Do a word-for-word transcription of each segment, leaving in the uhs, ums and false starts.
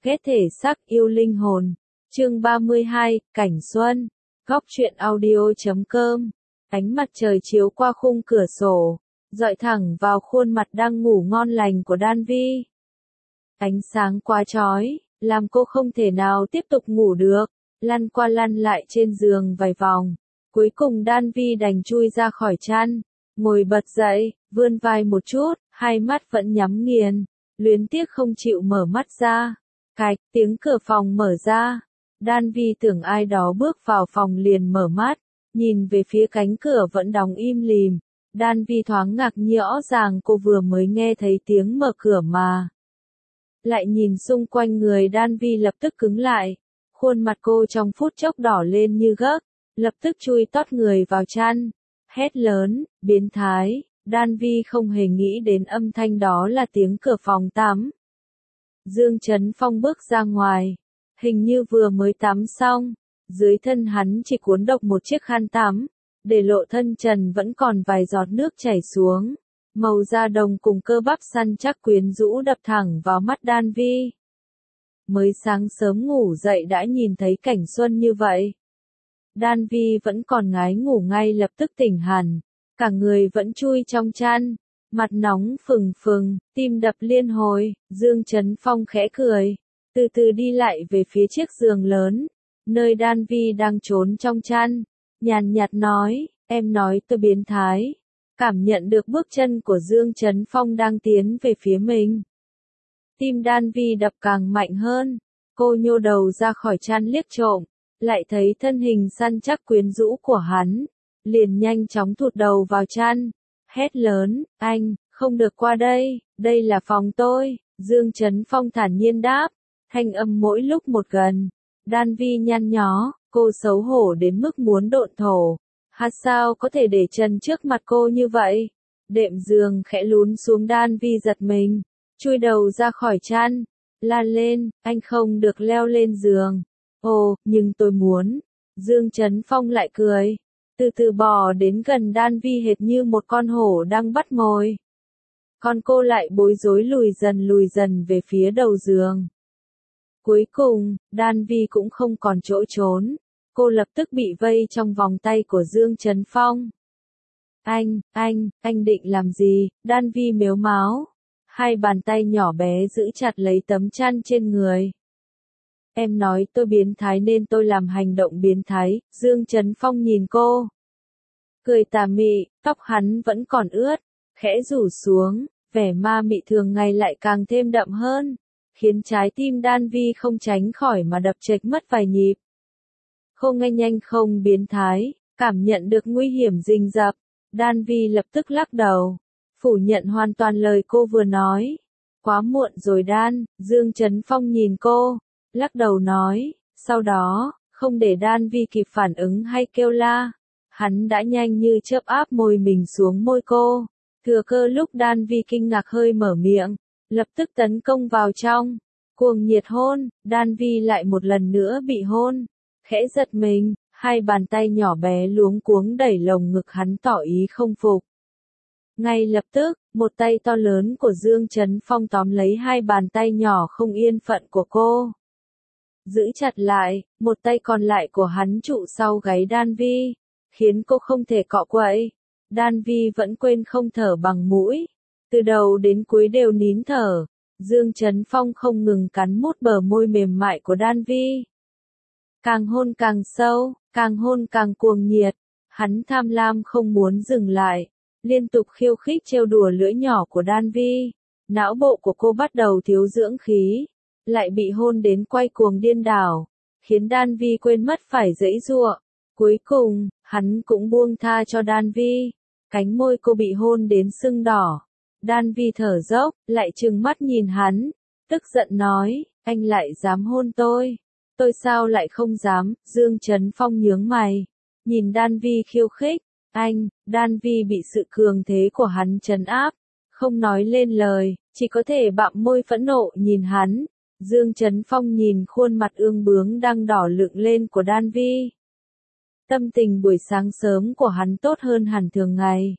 ghét thể xác yêu linh hồn. Chương ba mươi hai, Cảnh Xuân. Góc truyện audio chấm com. Ánh mặt trời chiếu qua khung cửa sổ, dọi thẳng vào khuôn mặt đang ngủ ngon lành của Đan Vi. Ánh sáng quá chói, làm cô không thể nào tiếp tục ngủ được, lăn qua lăn lại trên giường vài vòng. Cuối cùng Đan Vi đành chui ra khỏi chăn, ngồi bật dậy, vươn vai một chút, hai mắt vẫn nhắm nghiền, luyến tiếc không chịu mở mắt ra. Cạch, tiếng cửa phòng mở ra. Đan Vi tưởng ai đó bước vào phòng liền mở mắt, nhìn về phía cánh cửa vẫn đóng im lìm. Đan Vi thoáng ngạc nhiên, rõ ràng cô vừa mới nghe thấy tiếng mở cửa mà. Lại nhìn xung quanh người Đan Vi lập tức cứng lại, khuôn mặt cô trong phút chốc đỏ lên như gấc, lập tức chui tót người vào chăn, hét lớn, biến thái. Đan Vi không hề nghĩ đến âm thanh đó là tiếng cửa phòng tắm. Dương Chấn Phong bước ra ngoài, hình như vừa mới tắm xong, dưới thân hắn chỉ cuốn độc một chiếc khăn tắm, để lộ thân trần vẫn còn vài giọt nước chảy xuống, màu da đồng cùng cơ bắp săn chắc quyến rũ đập thẳng vào mắt Đan Vi. Mới sáng sớm ngủ dậy đã nhìn thấy cảnh xuân như vậy. Đan Vi vẫn còn ngái ngủ ngay lập tức tỉnh hẳn, cả người vẫn chui trong chăn, mặt nóng phừng phừng, tim đập liên hồi. Dương Chấn Phong khẽ cười, từ từ đi lại về phía chiếc giường lớn, nơi Đan Vi đang trốn trong chăn, nhàn nhạt nói, em nói tôi biến thái. Cảm nhận được bước chân của Dương Chấn Phong đang tiến về phía mình, tim Đan Vi đập càng mạnh hơn, cô nhô đầu ra khỏi chăn liếc trộm, lại thấy thân hình săn chắc quyến rũ của hắn, liền nhanh chóng thụt đầu vào chăn, hét lớn, anh, không được qua đây, đây là phòng tôi. Dương Chấn Phong thản nhiên đáp, thanh âm mỗi lúc một gần. Đan Vi nhăn nhó, cô xấu hổ đến mức muốn độn thổ. Hát sao có thể để chân trước mặt cô như vậy? Đệm giường khẽ lún xuống, Đan Vi giật mình, chui đầu ra khỏi chăn, la lên, anh không được leo lên giường. Ồ, nhưng tôi muốn. Dương Chấn Phong lại cười, từ từ bò đến gần Đan Vi hệt như một con hổ đang bắt mồi. Còn cô lại bối rối lùi dần lùi dần về phía đầu giường. Cuối cùng, Đan Vi cũng không còn chỗ trốn, cô lập tức bị vây trong vòng tay của Dương Chấn Phong. Anh, anh, anh định làm gì? Đan Vi mếu máo, hai bàn tay nhỏ bé giữ chặt lấy tấm chăn trên người. Em nói tôi biến thái nên tôi làm hành động biến thái. Dương Chấn Phong nhìn cô, cười tà mị, tóc hắn vẫn còn ướt, khẽ rủ xuống, vẻ ma mị thường ngày lại càng thêm đậm hơn, khiến trái tim Đan Vi không tránh khỏi mà đập chệch mất vài nhịp. Không, nghe nhanh không biến thái. Cảm nhận được nguy hiểm rình rập, Đan Vi lập tức lắc đầu, phủ nhận hoàn toàn lời cô vừa nói. Quá muộn rồi Đan. Dương Chấn Phong nhìn cô, lắc đầu nói, sau đó, không để Đan Vi kịp phản ứng hay kêu la, hắn đã nhanh như chớp áp môi mình xuống môi cô, thừa cơ lúc Đan Vi kinh ngạc hơi mở miệng, lập tức tấn công vào trong, cuồng nhiệt hôn. Đan Vi lại một lần nữa bị hôn, khẽ giật mình, hai bàn tay nhỏ bé luống cuống đẩy lồng ngực hắn tỏ ý không phục. Ngay lập tức, một tay to lớn của Dương Chấn Phong tóm lấy hai bàn tay nhỏ không yên phận của cô, giữ chặt lại, một tay còn lại của hắn trụ sau gáy Đan Vi, khiến cô không thể cọ quậy. Đan Vi vẫn quên không thở bằng mũi, từ đầu đến cuối đều nín thở. Dương Chấn Phong không ngừng cắn mút bờ môi mềm mại của Đan Vi, càng hôn càng sâu, càng hôn càng cuồng nhiệt. Hắn tham lam không muốn dừng lại, liên tục khiêu khích trêu đùa lưỡi nhỏ của Đan Vi. Não bộ của cô bắt đầu thiếu dưỡng khí, lại bị hôn đến quay cuồng điên đảo, khiến Đan Vi quên mất phải giãy giụa. Cuối cùng, hắn cũng buông tha cho Đan Vi. Cánh môi cô bị hôn đến sưng đỏ. Đan Vi thở dốc, lại trừng mắt nhìn hắn, tức giận nói, anh lại dám hôn tôi. Tôi sao lại không dám? Dương Chấn Phong nhướng mày, nhìn Đan Vi khiêu khích. Anh. Đan Vi bị sự cường thế của hắn trấn áp, không nói lên lời, chỉ có thể bặm môi phẫn nộ nhìn hắn. Dương Chấn Phong nhìn khuôn mặt ương bướng đang đỏ lựng lên của Đan Vi. Tâm tình buổi sáng sớm của hắn tốt hơn hẳn thường ngày.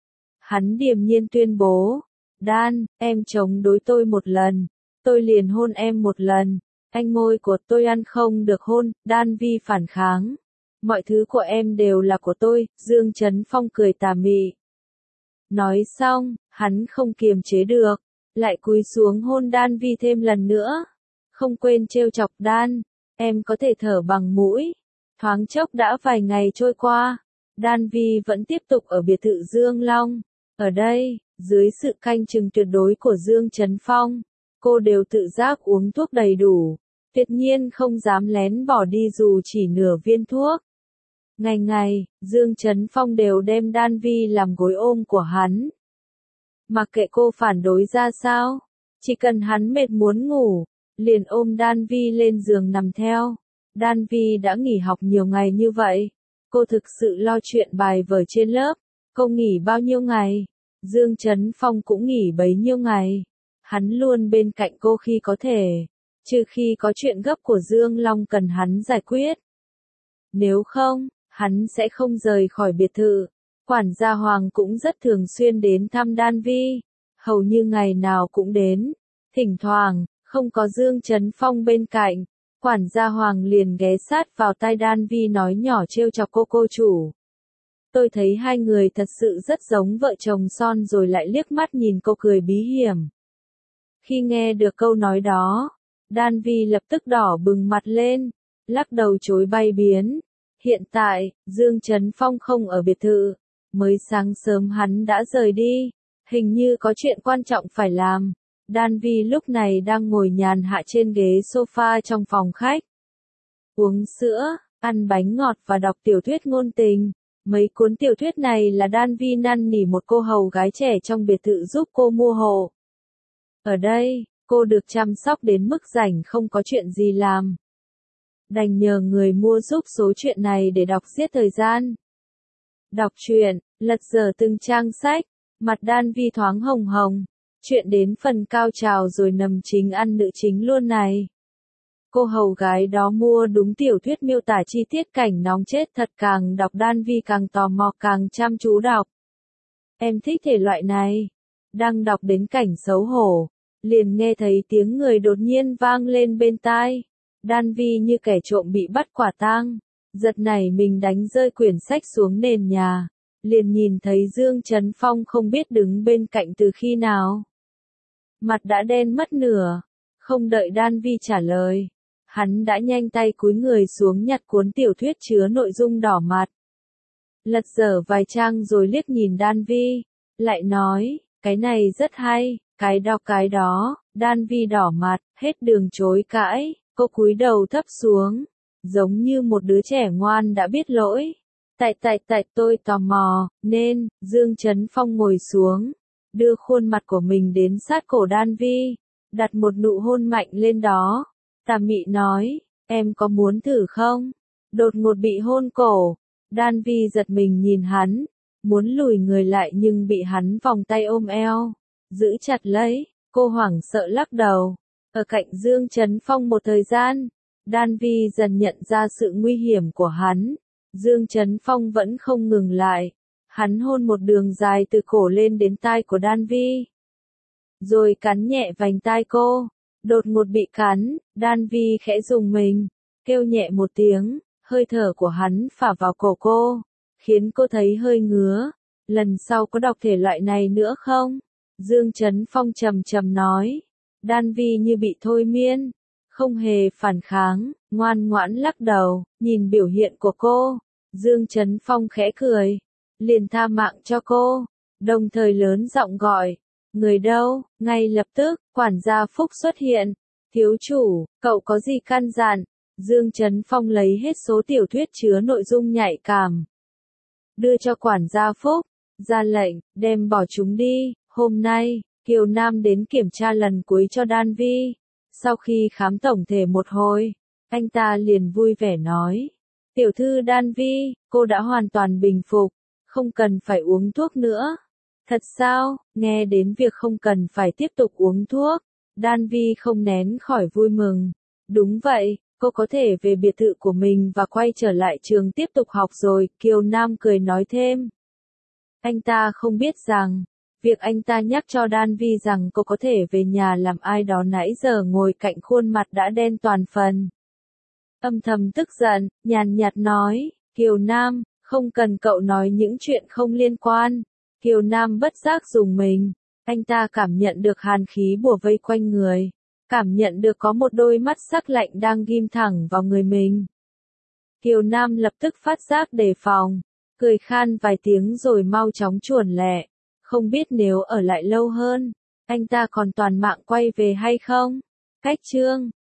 Hắn điềm nhiên tuyên bố, Đan, em chống đối tôi một lần, tôi liền hôn em một lần. Anh môi của tôi ăn không được hôn, Đan Vi phản kháng. Mọi thứ của em đều là của tôi, Dương Trấn Phong cười tà mị. Nói xong, hắn không kiềm chế được, lại cúi xuống hôn Đan Vi thêm lần nữa. Không quên trêu chọc Đan, em có thể thở bằng mũi. Thoáng chốc đã vài ngày trôi qua, Đan Vi vẫn tiếp tục ở biệt thự Dương Long. Ở đây, dưới sự canh chừng tuyệt đối của Dương Trấn Phong, cô đều tự giác uống thuốc đầy đủ, tuyệt nhiên không dám lén bỏ đi dù chỉ nửa viên thuốc. Ngày ngày, Dương Trấn Phong đều đem Đan Vi làm gối ôm của hắn. Mặc kệ cô phản đối ra sao, chỉ cần hắn mệt muốn ngủ, liền ôm Đan Vi lên giường nằm theo. Đan Vi đã nghỉ học nhiều ngày như vậy, cô thực sự lo chuyện bài vở trên lớp. Cô nghỉ bao nhiêu ngày, Dương Trấn Phong cũng nghỉ bấy nhiêu ngày. Hắn luôn bên cạnh cô khi có thể, trừ khi có chuyện gấp của Dương Long cần hắn giải quyết. Nếu không, hắn sẽ không rời khỏi biệt thự. Quản gia Hoàng cũng rất thường xuyên đến thăm Đan Vi, hầu như ngày nào cũng đến. Thỉnh thoảng, không có Dương Trấn Phong bên cạnh, quản gia Hoàng liền ghé sát vào tai Đan Vi nói nhỏ trêu chọc cô cô chủ. Tôi thấy hai người thật sự rất giống vợ chồng son rồi lại liếc mắt nhìn cô cười bí hiểm. Khi nghe được câu nói đó, Đan Vi lập tức đỏ bừng mặt lên, lắc đầu chối bay biến. Hiện tại, Dương Trấn Phong không ở biệt thự, mới sáng sớm hắn đã rời đi, hình như có chuyện quan trọng phải làm. Đan Vi lúc này đang ngồi nhàn hạ trên ghế sofa trong phòng khách. Uống sữa, ăn bánh ngọt và đọc tiểu thuyết ngôn tình. Mấy cuốn tiểu thuyết này là Đan Vi năn nỉ một cô hầu gái trẻ trong biệt thự giúp cô mua hộ. Ở đây, cô được chăm sóc đến mức rảnh không có chuyện gì làm. Đành nhờ người mua giúp số chuyện này để đọc giết thời gian. Đọc truyện, lật dở từng trang sách, mặt Đan Vi thoáng hồng hồng. Chuyện đến phần cao trào rồi nằm chính ăn nữ chính luôn này. Cô hầu gái đó mua đúng tiểu thuyết miêu tả chi tiết cảnh nóng chết thật, càng đọc Đan Vi càng tò mò càng chăm chú đọc. Em thích thể loại này. Đang đọc đến cảnh xấu hổ, liền nghe thấy tiếng người đột nhiên vang lên bên tai. Đan Vi như kẻ trộm bị bắt quả tang, giật nảy mình đánh rơi quyển sách xuống nền nhà, liền nhìn thấy Dương Trấn Phong không biết đứng bên cạnh từ khi nào. Mặt đã đen mất nửa, không đợi Đan Vi trả lời, hắn đã nhanh tay cúi người xuống nhặt cuốn tiểu thuyết chứa nội dung đỏ mặt. Lật dở vài trang rồi liếc nhìn Đan Vi, lại nói, cái này rất hay, cái đọc cái đó. Đan Vi đỏ mặt, hết đường chối cãi, cô cúi đầu thấp xuống, giống như một đứa trẻ ngoan đã biết lỗi. Tại tại tại tôi tò mò, nên, Dương Trấn Phong ngồi xuống, đưa khuôn mặt của mình đến sát cổ Đan Vi, đặt một nụ hôn mạnh lên đó. Tà mị nói, em có muốn thử không? Đột ngột bị hôn cổ, Đan Vi giật mình nhìn hắn, muốn lùi người lại nhưng bị hắn vòng tay ôm eo, giữ chặt lấy, cô hoảng sợ lắc đầu. Ở cạnh Dương Trấn Phong một thời gian, Đan Vi dần nhận ra sự nguy hiểm của hắn. Dương Trấn Phong vẫn không ngừng lại, hắn hôn một đường dài từ cổ lên đến tai của Đan Vi, rồi cắn nhẹ vành tai cô. Đột ngột bị cắn, Đan Vi khẽ rùng mình, kêu nhẹ một tiếng, hơi thở của hắn phả vào cổ cô, khiến cô thấy hơi ngứa. Lần sau có đọc thể loại này nữa không? Dương Trấn Phong trầm trầm nói. Đan Vi như bị thôi miên, không hề phản kháng, ngoan ngoãn lắc đầu, nhìn biểu hiện của cô. Dương Trấn Phong khẽ cười, liền tha mạng cho cô, đồng thời lớn giọng gọi. Người đâu? Ngay lập tức, quản gia Phúc xuất hiện. Thiếu chủ, cậu có gì căn dặn? Dương Trấn Phong lấy hết số tiểu thuyết chứa nội dung nhạy cảm, đưa cho quản gia Phúc, ra lệnh, đem bỏ chúng đi. Hôm nay, Kiều Nam đến kiểm tra lần cuối cho Đan Vi. Sau khi khám tổng thể một hồi, anh ta liền vui vẻ nói. Tiểu thư Đan Vi, cô đã hoàn toàn bình phục, không cần phải uống thuốc nữa. Thật sao? Nghe đến việc không cần phải tiếp tục uống thuốc, Đan Vi không nén khỏi vui mừng. Đúng vậy, cô có thể về biệt thự của mình và quay trở lại trường tiếp tục học rồi, Kiều Nam cười nói thêm. Anh ta không biết rằng, Việc anh ta nhắc cho Đan Vi rằng cô có thể về nhà làm ai đó nãy giờ ngồi cạnh khuôn mặt đã đen toàn phần. Âm thầm tức giận, nhàn nhạt nói, Kiều Nam, không cần cậu nói những chuyện không liên quan. Kiều Nam bất giác rùng mình, anh ta cảm nhận được hàn khí bủa vây quanh người, cảm nhận được có một đôi mắt sắc lạnh đang ghim thẳng vào người mình. Kiều Nam lập tức phát giác đề phòng, cười khan vài tiếng rồi mau chóng chuồn lẹ, không biết nếu ở lại lâu hơn, anh ta còn toàn mạng quay về hay không. Cách chương